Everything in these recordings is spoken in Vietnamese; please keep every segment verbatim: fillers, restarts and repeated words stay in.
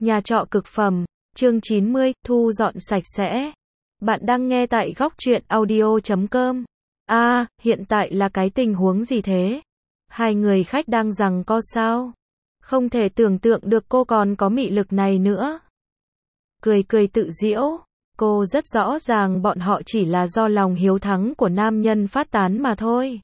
Nhà trọ cực phẩm, chương chín mươi, thu dọn sạch sẽ. Bạn đang nghe tại góc truyện audio chấm com. A, à, hiện tại là cái tình huống gì thế? Hai người khách đang giằng co sao? Không thể tưởng tượng được cô còn có mị lực này nữa. Cười cười tự giễu, cô rất rõ ràng bọn họ chỉ là do lòng hiếu thắng của nam nhân phát tán mà thôi.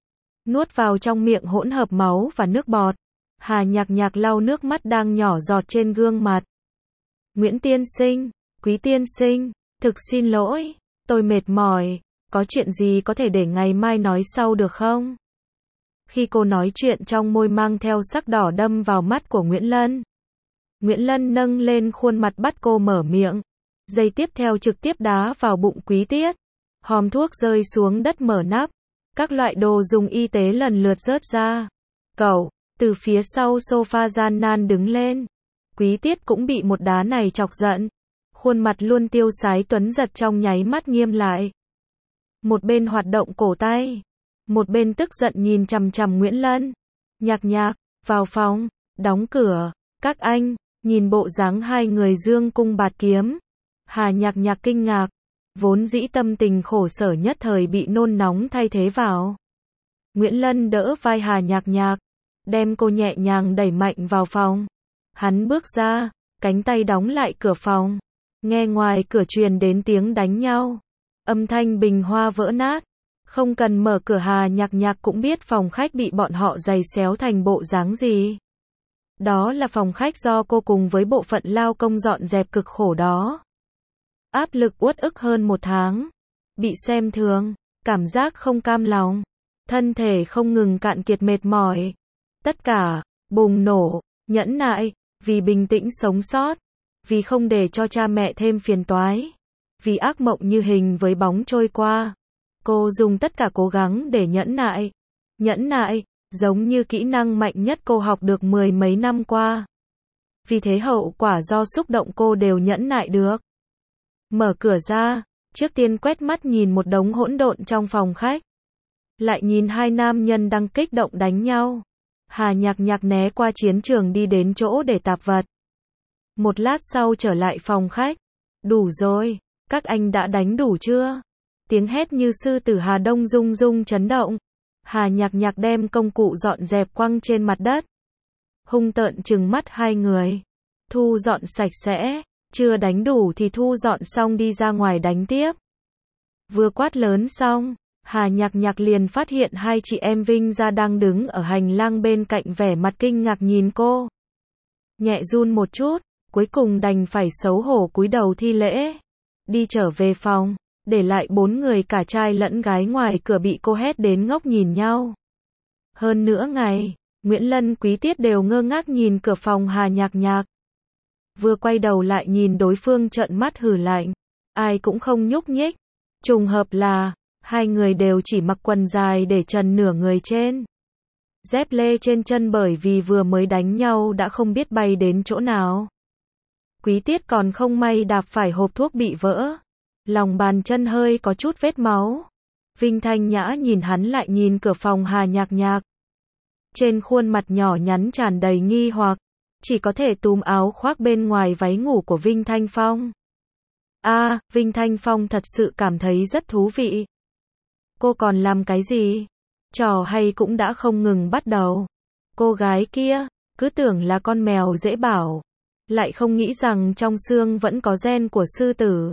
Nuốt vào trong miệng hỗn hợp máu và nước bọt. Hà Nhạc Nhạc lau nước mắt đang nhỏ giọt trên gương mặt. Nguyễn tiên sinh, Quý tiên sinh, thực xin lỗi, tôi mệt mỏi, có chuyện gì có thể để ngày mai nói sau được không? Khi cô nói chuyện trong môi mang theo sắc đỏ đâm vào mắt của Nguyễn Lân. Nguyễn Lân nâng lên khuôn mặt bắt cô mở miệng. Giây tiếp theo trực tiếp đá vào bụng Quý Tiết. Hòm thuốc rơi xuống đất mở nắp. Các loại đồ dùng y tế lần lượt rớt ra. Cậu, từ phía sau sofa gian nan đứng lên. Quý Tiết cũng bị một đá này chọc giận. Khuôn mặt luôn tiêu sái tuấn giật trong nháy mắt nghiêm lại. Một bên hoạt động cổ tay. Một bên tức giận nhìn chằm chằm Nguyễn Lân. Nhạc Nhạc, vào phòng, đóng cửa. Các anh, nhìn bộ dáng hai người dương cung bạt kiếm. Hà Nhạc Nhạc kinh ngạc. Vốn dĩ tâm tình khổ sở nhất thời bị nôn nóng thay thế vào. Nguyễn Lân đỡ vai Hà Nhạc Nhạc. Đem cô nhẹ nhàng đẩy mạnh vào phòng. Hắn bước ra, cánh tay đóng lại cửa phòng. Nghe ngoài cửa truyền đến tiếng đánh nhau. Âm thanh bình hoa vỡ nát. Không cần mở cửa Hà Nhạc Nhạc cũng biết phòng khách bị bọn họ giày xéo thành bộ dáng gì. Đó là phòng khách do cô cùng với bộ phận lao công dọn dẹp cực khổ đó. Áp lực uất ức hơn một tháng. Bị xem thường, cảm giác không cam lòng. Thân thể không ngừng cạn kiệt mệt mỏi. Tất cả, bùng nổ, nhẫn nại, vì bình tĩnh sống sót. Vì không để cho cha mẹ thêm phiền toái. Vì ác mộng như hình với bóng trôi qua. Cô dùng tất cả cố gắng để nhẫn nại. Nhẫn nại, giống như kỹ năng mạnh nhất cô học được mười mấy năm qua. Vì thế hậu quả do xúc động cô đều nhẫn nại được. Mở cửa ra, trước tiên quét mắt nhìn một đống hỗn độn trong phòng khách. Lại nhìn hai nam nhân đang kích động đánh nhau. Hà Nhạc Nhạc né qua chiến trường đi đến chỗ để tạp vật. Một lát sau trở lại phòng khách. Đủ rồi, các anh đã đánh đủ chưa? Tiếng hét như sư tử Hà Đông rung rung chấn động. Hà Nhạc Nhạc đem công cụ dọn dẹp quăng trên mặt đất. Hung tợn trừng mắt hai người. Thu dọn sạch sẽ, chưa đánh đủ thì thu dọn xong đi ra ngoài đánh tiếp. Vừa quát lớn xong, Hà Nhạc Nhạc liền phát hiện hai chị em Vinh Gia đang đứng ở hành lang bên cạnh vẻ mặt kinh ngạc nhìn cô. Nhẹ run một chút, cuối cùng đành phải xấu hổ cúi đầu thi lễ. Đi trở về phòng, để lại bốn người cả trai lẫn gái ngoài cửa bị cô hét đến ngốc nhìn nhau. Hơn nữa ngày, Nguyễn Lân Quý Tiết đều ngơ ngác nhìn cửa phòng Hà Nhạc Nhạc. Vừa quay đầu lại nhìn đối phương trợn mắt hừ lạnh. Ai cũng không nhúc nhích. Trùng hợp là, hai người đều chỉ mặc quần dài để trần nửa người trên. Dép lê trên chân bởi vì vừa mới đánh nhau đã không biết bay đến chỗ nào. Quý Tiết còn không may đạp phải hộp thuốc bị vỡ. Lòng bàn chân hơi có chút vết máu. Vinh Thanh Nhã nhìn hắn lại nhìn cửa phòng Hà Nhạc Nhạc. Trên khuôn mặt nhỏ nhắn tràn đầy nghi hoặc. Chỉ có thể túm áo khoác bên ngoài váy ngủ của Vinh Thanh Phong. A, à, Vinh Thanh Phong thật sự cảm thấy rất thú vị. Cô còn làm cái gì? Trò hay cũng đã không ngừng bắt đầu. Cô gái kia, cứ tưởng là con mèo dễ bảo. Lại không nghĩ rằng trong xương vẫn có gen của sư tử.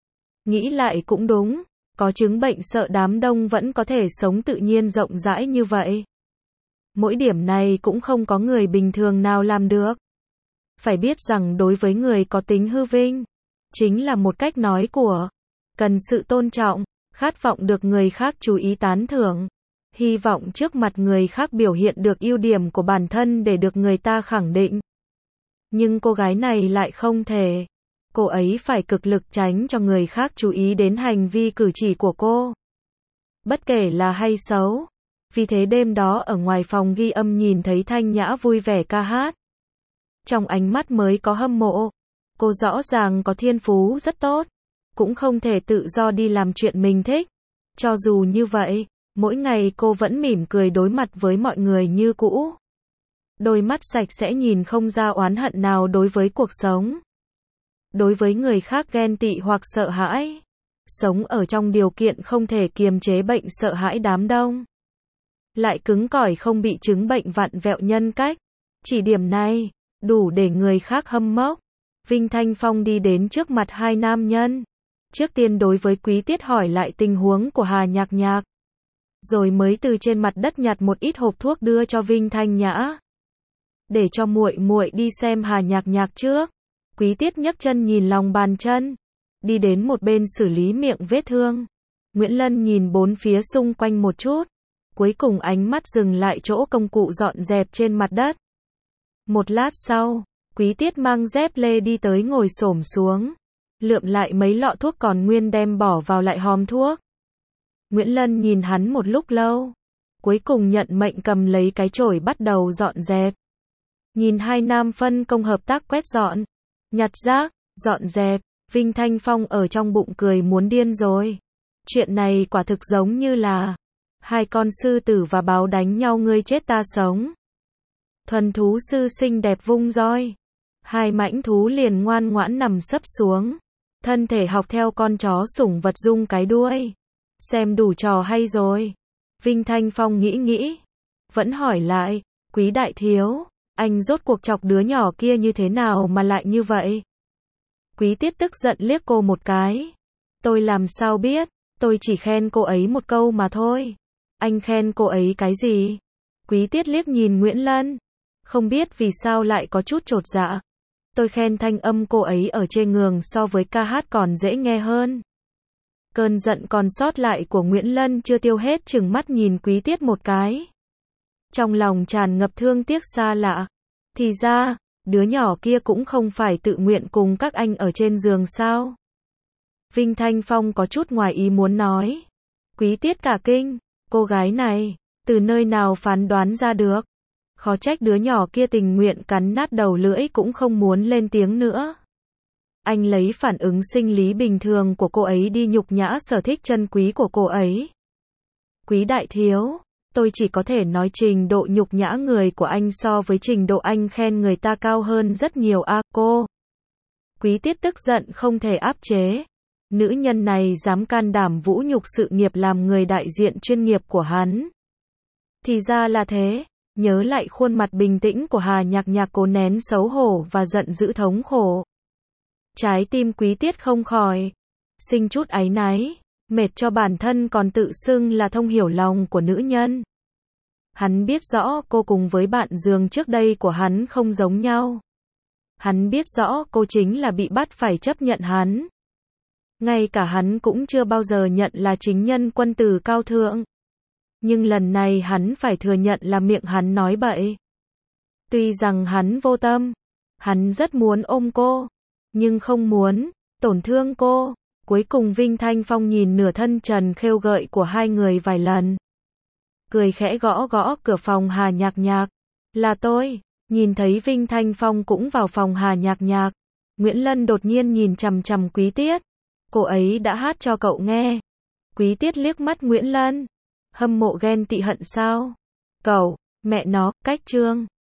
Nghĩ lại cũng đúng, có chứng bệnh sợ đám đông vẫn có thể sống tự nhiên rộng rãi như vậy. Mỗi điểm này cũng không có người bình thường nào làm được. Phải biết rằng đối với người có tính hư vinh, chính là một cách nói của, cần sự tôn trọng, khát vọng được người khác chú ý tán thưởng, hy vọng trước mặt người khác biểu hiện được ưu điểm của bản thân để được người ta khẳng định. Nhưng cô gái này lại không thể. Cô ấy phải cực lực tránh cho người khác chú ý đến hành vi cử chỉ của cô. Bất kể là hay xấu. Vì thế đêm đó ở ngoài phòng ghi âm nhìn thấy Thanh Nhã vui vẻ ca hát. Trong ánh mắt mới có hâm mộ. Cô rõ ràng có thiên phú rất tốt. Cũng không thể tự do đi làm chuyện mình thích. Cho dù như vậy, mỗi ngày cô vẫn mỉm cười đối mặt với mọi người như cũ. Đôi mắt sạch sẽ nhìn không ra oán hận nào đối với cuộc sống. Đối với người khác ghen tị hoặc sợ hãi. Sống ở trong điều kiện không thể kiềm chế bệnh sợ hãi đám đông. Lại cứng cỏi không bị chứng bệnh vặn vẹo nhân cách. Chỉ điểm này, đủ để người khác hâm mốc. Vinh Thanh Phong đi đến trước mặt hai nam nhân. Trước tiên đối với Quý Tiết hỏi lại tình huống của Hà Nhạc Nhạc. Rồi mới từ trên mặt đất nhặt một ít hộp thuốc đưa cho Vinh Thanh Nhã. Để cho muội muội đi xem Hà Nhạc Nhạc trước. Quý Tiết nhấc chân nhìn lòng bàn chân. Đi đến một bên xử lý miệng vết thương. Nguyễn Lân nhìn bốn phía xung quanh một chút. Cuối cùng ánh mắt dừng lại chỗ công cụ dọn dẹp trên mặt đất. Một lát sau, Quý Tiết mang dép lê đi tới ngồi xổm xuống. Lượm lại mấy lọ thuốc còn nguyên đem bỏ vào lại hòm thuốc. Nguyễn Lân nhìn hắn một lúc lâu. Cuối cùng nhận mệnh cầm lấy cái chổi bắt đầu dọn dẹp. Nhìn hai nam phân công hợp tác quét dọn, nhặt rác, dọn dẹp, Vinh Thanh Phong ở trong bụng cười muốn điên rồi. Chuyện này quả thực giống như là hai con sư tử và báo đánh nhau ngươi chết ta sống. Thuần thú sư xinh đẹp vung roi. Hai mãnh thú liền ngoan ngoãn nằm sấp xuống. Thân thể học theo con chó sủng vật rung cái đuôi. Xem đủ trò hay rồi. Vinh Thanh Phong nghĩ nghĩ. Vẫn hỏi lại, Quý đại thiếu, anh rốt cuộc chọc đứa nhỏ kia như thế nào mà lại như vậy? Quý Tiết tức giận liếc cô một cái. Tôi làm sao biết, tôi chỉ khen cô ấy một câu mà thôi. Anh khen cô ấy cái gì? Quý Tiết liếc nhìn Nguyễn Lân. Không biết vì sao lại có chút chột dạ. Tôi khen thanh âm cô ấy ở trên ngường so với ca hát còn dễ nghe hơn. Cơn giận còn sót lại của Nguyễn Lân chưa tiêu hết chừng mắt nhìn Quý Tiết một cái. Trong lòng tràn ngập thương tiếc xa lạ. Thì ra, đứa nhỏ kia cũng không phải tự nguyện cùng các anh ở trên giường sao. Vinh Thanh Phong có chút ngoài ý muốn nói. Quý Tiết cả kinh, cô gái này, từ nơi nào phán đoán ra được. Khó trách đứa nhỏ kia tình nguyện cắn nát đầu lưỡi cũng không muốn lên tiếng nữa. Anh lấy phản ứng sinh lý bình thường của cô ấy đi nhục nhã sở thích chân quý của cô ấy. Quý đại thiếu, tôi chỉ có thể nói trình độ nhục nhã người của anh so với trình độ anh khen người ta cao hơn rất nhiều a cô. Quý Tiết tức giận không thể áp chế. Nữ nhân này dám can đảm vũ nhục sự nghiệp làm người đại diện chuyên nghiệp của hắn. Thì ra là thế. Nhớ lại khuôn mặt bình tĩnh của Hà Nhạc Nhạc cố nén xấu hổ và giận dữ thống khổ. Trái tim Quý Tiết không khỏi sinh chút áy náy, mệt cho bản thân còn tự xưng là thông hiểu lòng của nữ nhân. Hắn biết rõ cô cùng với bạn giường trước đây của hắn không giống nhau. Hắn biết rõ cô chính là bị bắt phải chấp nhận hắn. Ngay cả hắn cũng chưa bao giờ nhận là chính nhân quân tử cao thượng. Nhưng lần này hắn phải thừa nhận là miệng hắn nói bậy. Tuy rằng hắn vô tâm, hắn rất muốn ôm cô, nhưng không muốn tổn thương cô. Cuối cùng Vinh Thanh Phong nhìn nửa thân trần khêu gợi của hai người vài lần. Cười khẽ gõ gõ cửa phòng Hà Nhạc Nhạc. Là tôi. Nhìn thấy Vinh Thanh Phong cũng vào phòng Hà Nhạc Nhạc. Nguyễn Lân đột nhiên nhìn chằm chằm Quý Tiết. Cô ấy đã hát cho cậu nghe. Quý Tiết liếc mắt Nguyễn Lân. Hâm mộ ghen tị hận sao? Cậu, mẹ nó, cách trương.